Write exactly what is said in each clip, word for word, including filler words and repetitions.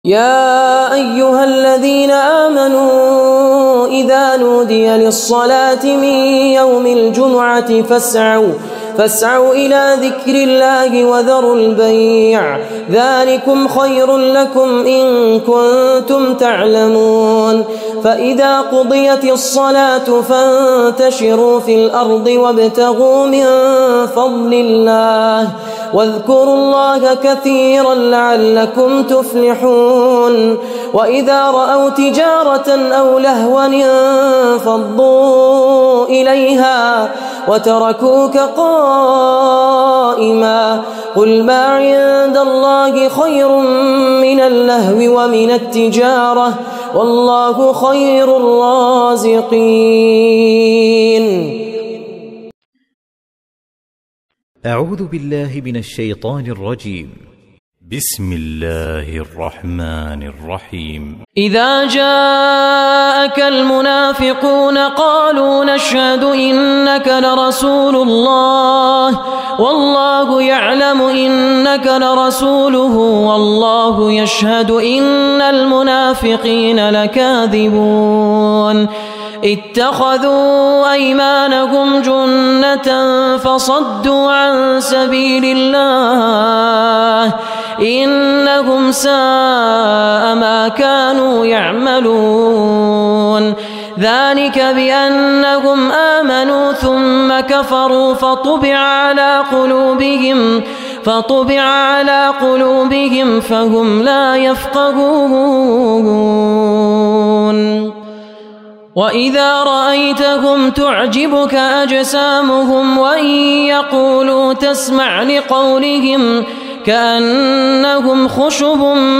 يا أيها الذين آمنوا إذا نودي للصلاة من يوم الجمعة فاسعوا فاسعوا إلى ذكر الله وذروا البيع ذلكم خير لكم إن كنتم تعلمون فإذا قضيت الصلاة فانتشروا في الأرض وابتغوا من فضل الله واذكروا الله كثيرا لعلكم تفلحون وإذا رأوا تجارة أو لهوا انفضوا إليها وتركوك قائما قل ما عند الله خير من اللهو ومن التجارة والله خير الرازقين. أعوذ بالله من الشيطان الرجيم. بسم الله الرحمن الرحيم. إذا جاءك المنافقون قالوا نشهد إنك لرسول الله والله يعلم إنك لرسوله والله يشهد إن المنافقين لكاذبون اتخذوا أيمانهم جنة فصدوا عن سبيل الله إنهم ساء ما كانوا يعملون ذلك بأنهم آمنوا ثم كفروا فطبع على قلوبهم فطبع على قلوبهم فهم لا يفقهون وإذا رأيتهم تعجبك أجسامهم وإن يقولوا تسمع لقولهم كأنهم خشب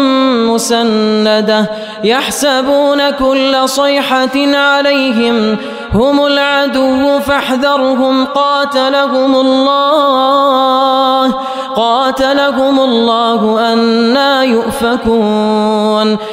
مسندة يحسبون كل صيحة عليهم هم العدو فاحذرهم قاتلهم الله قاتلهم الله أنى يؤفكون